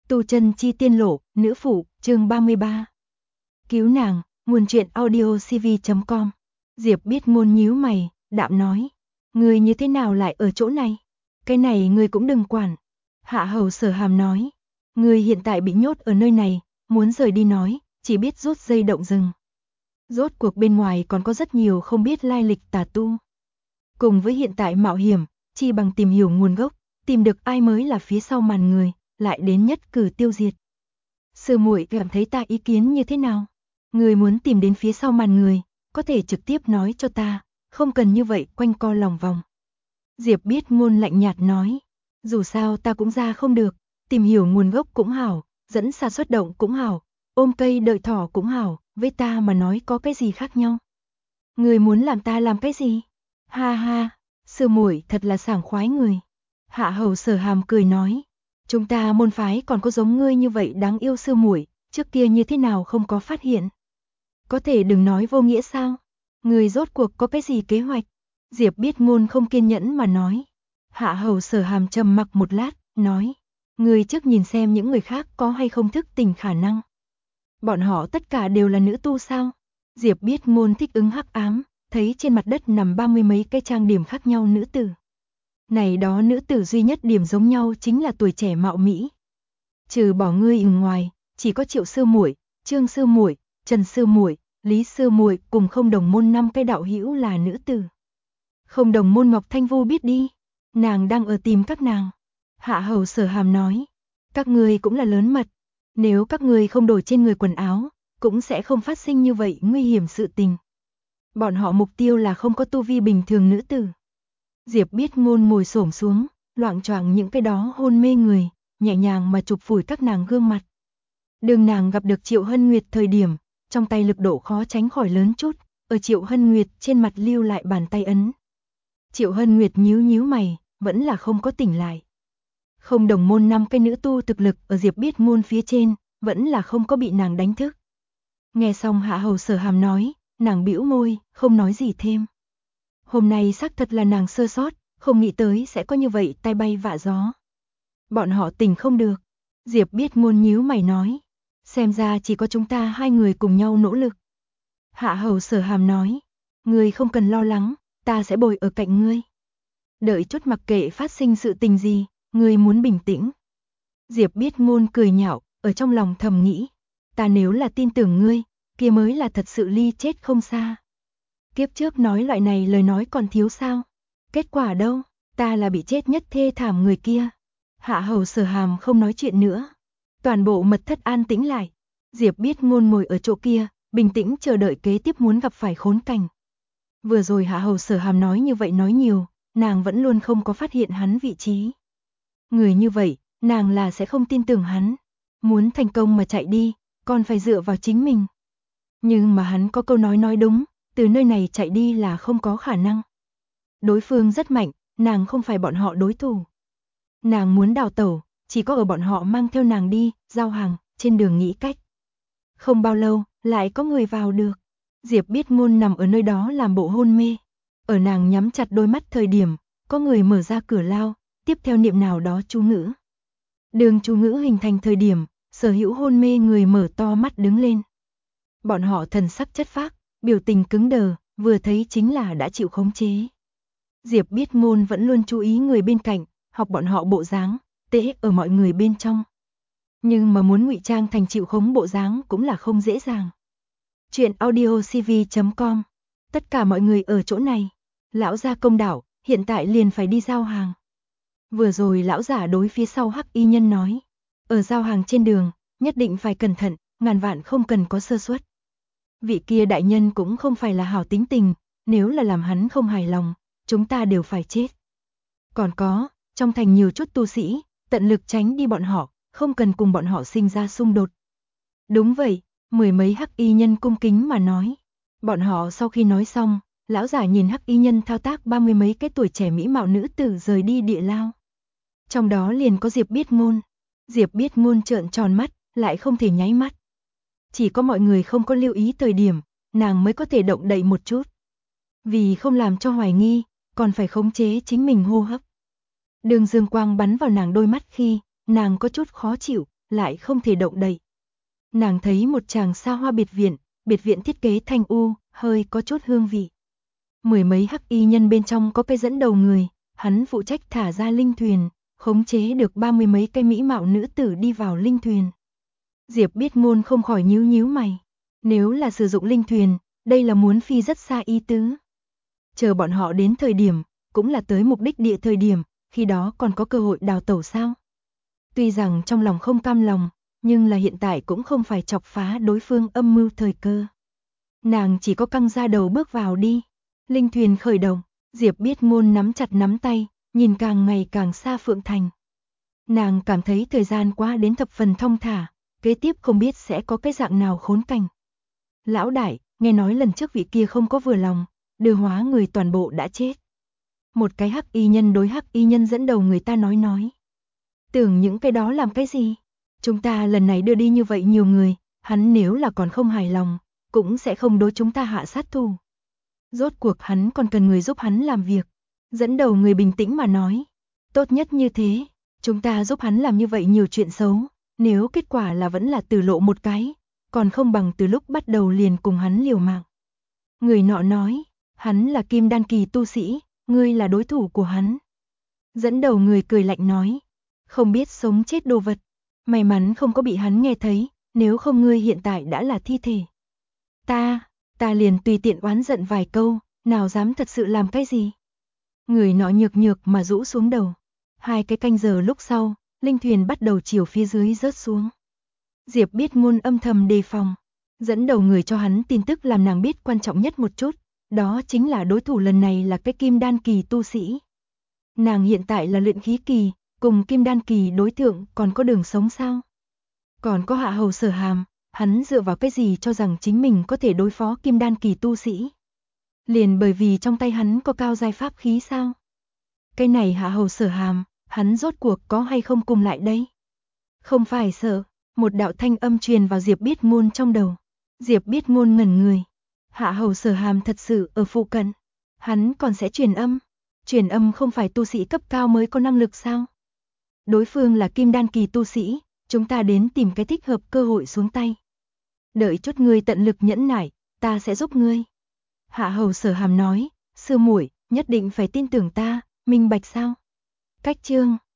Tu chân chi tiên lộ, nữ phụ, chương 33. Cứu nàng, nguồn truyện audio cv.com. Diệp Biết Ngôn nhíu mày, đạm nói. Người như thế nào lại ở chỗ này? Cái này người cũng đừng quản. Hạ Hầu Sở Hàm nói. Người hiện tại bị nhốt ở nơi này, muốn rời đi nói, chỉ biết rút dây động rừng. Rốt cuộc bên ngoài còn có rất nhiều không biết lai lịch tà tu. Cùng với hiện tại mạo hiểm, chi bằng tìm hiểu nguồn gốc, tìm được ai mới là phía sau màn người, lại đến nhất cử tiêu diệt. Sư muội cảm thấy ta ý kiến như thế nào? Người muốn tìm đến phía sau màn người, có thể trực tiếp nói cho ta, không cần như vậy quanh co lòng vòng. Diệp Biết Ngôn lạnh nhạt nói, dù sao ta cũng ra không được, tìm hiểu nguồn gốc cũng hảo, dẫn xa xuất động cũng hảo, ôm cây đợi thỏ cũng hảo, với ta mà nói có cái gì khác nhau. Người muốn làm ta làm cái gì? Ha ha, sư muội thật là sảng khoái người. Hạ Hầu Sở Hàm cười nói, chúng ta môn phái còn có giống ngươi như vậy đáng yêu sư muội, trước kia như thế nào không có phát hiện. Có thể đừng nói vô nghĩa sao? Người rốt cuộc có cái gì kế hoạch? Diệp Biết Ngôn không kiên nhẫn mà nói. Hạ Hầu Sở Hàm trầm mặc một lát, nói, người trước nhìn xem những người khác có hay không thức tỉnh khả năng. Bọn họ tất cả đều là nữ tu sao? Diệp Biết Ngôn thích ứng hắc ám, thấy trên mặt đất nằm 30 mấy cái trang điểm khác nhau nữ tử. Này đó nữ tử duy nhất điểm giống nhau chính là tuổi trẻ mạo mỹ. Trừ bỏ ngươi ở ngoài, chỉ có Triệu sư muội, Trương sư muội, Trần sư muội, Lý sư muội cùng Không Đồng môn 5 cái đạo hữu là nữ tử. Không Đồng môn Ngọc Thanh Vu biết đi, nàng đang ở tìm các nàng. Hạ Hầu Sở Hàm nói, các ngươi cũng là lớn mật, nếu các ngươi không đổi trên người quần áo, cũng sẽ không phát sinh như vậy nguy hiểm sự tình. Bọn họ mục tiêu là không có tu vi bình thường nữ tử. Diệp Biết Ngôn ngồi xổm xuống, loạng choạng những cái đó hôn mê người, nhẹ nhàng mà chụp phủi các nàng gương mặt. Đường nàng gặp được Triệu Hân Nguyệt thời điểm, trong tay lực độ khó tránh khỏi lớn chút, ở Triệu Hân Nguyệt trên mặt lưu lại bàn tay ấn. Triệu Hân Nguyệt nhíu nhíu mày, vẫn là không có tỉnh lại. Không Đồng môn 5 cái nữ tu thực lực ở Diệp Biết Ngôn phía trên, vẫn là không có bị nàng đánh thức. Nghe xong Hạ Hầu Sở Hàm nói, nàng bĩu môi, không nói gì thêm. Hôm nay xác thật là nàng sơ sót, không nghĩ tới sẽ có như vậy tai bay vạ gió. Bọn họ tỉnh không được. Diệp Biết Ngôn nhíu mày nói, xem ra chỉ có chúng ta hai người cùng nhau nỗ lực. Hạ Hầu Sở Hàm nói, ngươi không cần lo lắng, ta sẽ bồi ở cạnh ngươi. Đợi chút mặc kệ phát sinh sự tình gì, ngươi muốn bình tĩnh. Diệp Biết Ngôn cười nhạo, ở trong lòng thầm nghĩ, ta nếu là tin tưởng ngươi, kia mới là thật sự ly chết không xa. Kiếp trước nói loại này lời nói còn thiếu sao? Kết quả đâu? Ta là bị chết nhất thê thảm người kia. Hạ Hầu Sở Hàm không nói chuyện nữa. Toàn bộ mật thất an tĩnh lại. Diệp Biết Ngôn ngồi ở chỗ kia, bình tĩnh chờ đợi kế tiếp muốn gặp phải khốn cảnh. Vừa rồi Hạ Hầu Sở Hàm nói như vậy nói nhiều, nàng vẫn luôn không có phát hiện hắn vị trí. Người như vậy, nàng là sẽ không tin tưởng hắn. Muốn thành công mà chạy đi, còn phải dựa vào chính mình. Nhưng mà hắn có câu nói đúng, từ nơi này chạy đi là không có khả năng. Đối phương rất mạnh, nàng không phải bọn họ đối thủ. Nàng muốn đào tẩu, chỉ có ở bọn họ mang theo nàng đi, giao hàng, trên đường nghĩ cách. Không bao lâu, lại có người vào được. Diệp Biết Ngôn nằm ở nơi đó làm bộ hôn mê. Ở nàng nhắm chặt đôi mắt thời điểm, có người mở ra cửa lao, tiếp theo niệm nào đó chú ngữ. Đường chú ngữ hình thành thời điểm, sở hữu hôn mê người mở to mắt đứng lên. Bọn họ thần sắc chất phác, biểu tình cứng đờ, vừa thấy chính là đã chịu khống chế. Diệp Biết Ngôn vẫn luôn chú ý người bên cạnh, học bọn họ bộ dáng, tễ ở mọi người bên trong. Nhưng mà muốn ngụy trang thành chịu khống bộ dáng cũng là không dễ dàng. Chuyện audio cv.com. Tất cả mọi người ở chỗ này. Lão gia Công Đảo, hiện tại liền phải đi giao hàng. Vừa rồi lão giả đối phía sau hắc y nhân nói. Ở giao hàng trên đường, nhất định phải cẩn thận, ngàn vạn không cần có sơ suất. Vị kia đại nhân cũng không phải là hảo tính tình, nếu là làm hắn không hài lòng, chúng ta đều phải chết. Còn có, trong thành nhiều chút tu sĩ, tận lực tránh đi bọn họ, không cần cùng bọn họ sinh ra xung đột. Đúng vậy, mười mấy hắc y nhân cung kính mà nói. Bọn họ sau khi nói xong, lão giả nhìn hắc y nhân thao tác 30 mấy cái tuổi trẻ mỹ mạo nữ tử rời đi địa lao. Trong đó liền có Diệp Biết Ngôn. Diệp Biết Ngôn trợn tròn mắt, lại không thể nháy mắt. Chỉ có mọi người không có lưu ý thời điểm, nàng mới có thể động đậy một chút. Vì không làm cho hoài nghi, còn phải khống chế chính mình hô hấp. Đường dương quang bắn vào nàng đôi mắt khi, nàng có chút khó chịu, lại không thể động đậy. Nàng thấy một chàng xa hoa biệt viện thiết kế thanh u, hơi có chút hương vị. Mười mấy hắc y nhân bên trong có cái dẫn đầu người, hắn phụ trách thả ra linh thuyền, khống chế được 30 mấy cái mỹ mạo nữ tử đi vào linh thuyền. Diệp Biết Ngôn không khỏi nhíu nhíu mày. Nếu là sử dụng linh thuyền, đây là muốn phi rất xa ý tứ. Chờ bọn họ đến thời điểm, cũng là tới mục đích địa thời điểm, khi đó còn có cơ hội đào tẩu sao? Tuy rằng trong lòng không cam lòng, nhưng là hiện tại cũng không phải chọc phá đối phương âm mưu thời cơ. Nàng chỉ có căng ra đầu bước vào đi. Linh thuyền khởi động, Diệp Biết Ngôn nắm chặt nắm tay, nhìn càng ngày càng xa Phượng Thành. Nàng cảm thấy thời gian qua đến thập phần thong thả, kế tiếp không biết sẽ có cái dạng nào khốn cảnh. Lão đại, nghe nói lần trước vị kia không có vừa lòng, đưa hóa người toàn bộ đã chết. Một cái hắc y nhân đối hắc y nhân dẫn đầu người ta nói. Tưởng những cái đó làm cái gì? Chúng ta lần này đưa đi như vậy nhiều người, hắn nếu là còn không hài lòng, cũng sẽ không đối chúng ta hạ sát thủ. Rốt cuộc hắn còn cần người giúp hắn làm việc. Dẫn đầu người bình tĩnh mà nói. Tốt nhất như thế, chúng ta giúp hắn làm như vậy nhiều chuyện xấu, nếu kết quả là vẫn là tử lộ một cái, còn không bằng từ lúc bắt đầu liền cùng hắn liều mạng. Người nọ nói, hắn là kim đan kỳ tu sĩ, ngươi là đối thủ của hắn. Dẫn đầu người cười lạnh nói, không biết sống chết đồ vật, may mắn không có bị hắn nghe thấy, nếu không ngươi hiện tại đã là thi thể. Ta liền tùy tiện oán giận vài câu, nào dám thật sự làm cái gì. Người nọ nhược nhược mà rũ xuống đầu. 2 cái canh giờ lúc sau, linh thuyền bắt đầu chiều phía dưới rớt xuống. Diệp Biết Ngôn âm thầm đề phòng. Dẫn đầu người cho hắn tin tức làm nàng biết quan trọng nhất một chút, đó chính là đối thủ lần này là cái kim đan kỳ tu sĩ. Nàng hiện tại là luyện khí kỳ, cùng kim đan kỳ đối thượng còn có đường sống sao? Còn có Hạ Hầu Sở Hàm, hắn dựa vào cái gì cho rằng chính mình có thể đối phó kim đan kỳ tu sĩ? Liền bởi vì trong tay hắn có cao giai pháp khí sao? Cái này Hạ Hầu Sở Hàm, hắn rốt cuộc có hay không cùng lại đây? Không phải sợ, một đạo thanh âm truyền vào Diệp Biết Ngôn trong đầu. Diệp Biết Ngôn ngẩn người. Hạ Hầu Sở Hàm thật sự ở phụ cận. Hắn còn sẽ truyền âm. Truyền âm không phải tu sĩ cấp cao mới có năng lực sao? Đối phương là kim đan kỳ tu sĩ, chúng ta đến tìm cái thích hợp cơ hội xuống tay. Đợi chút ngươi tận lực nhẫn nại, ta sẽ giúp ngươi. Hạ Hầu Sở Hàm nói, sư muội, nhất định phải tin tưởng ta, minh bạch sao? Cách chương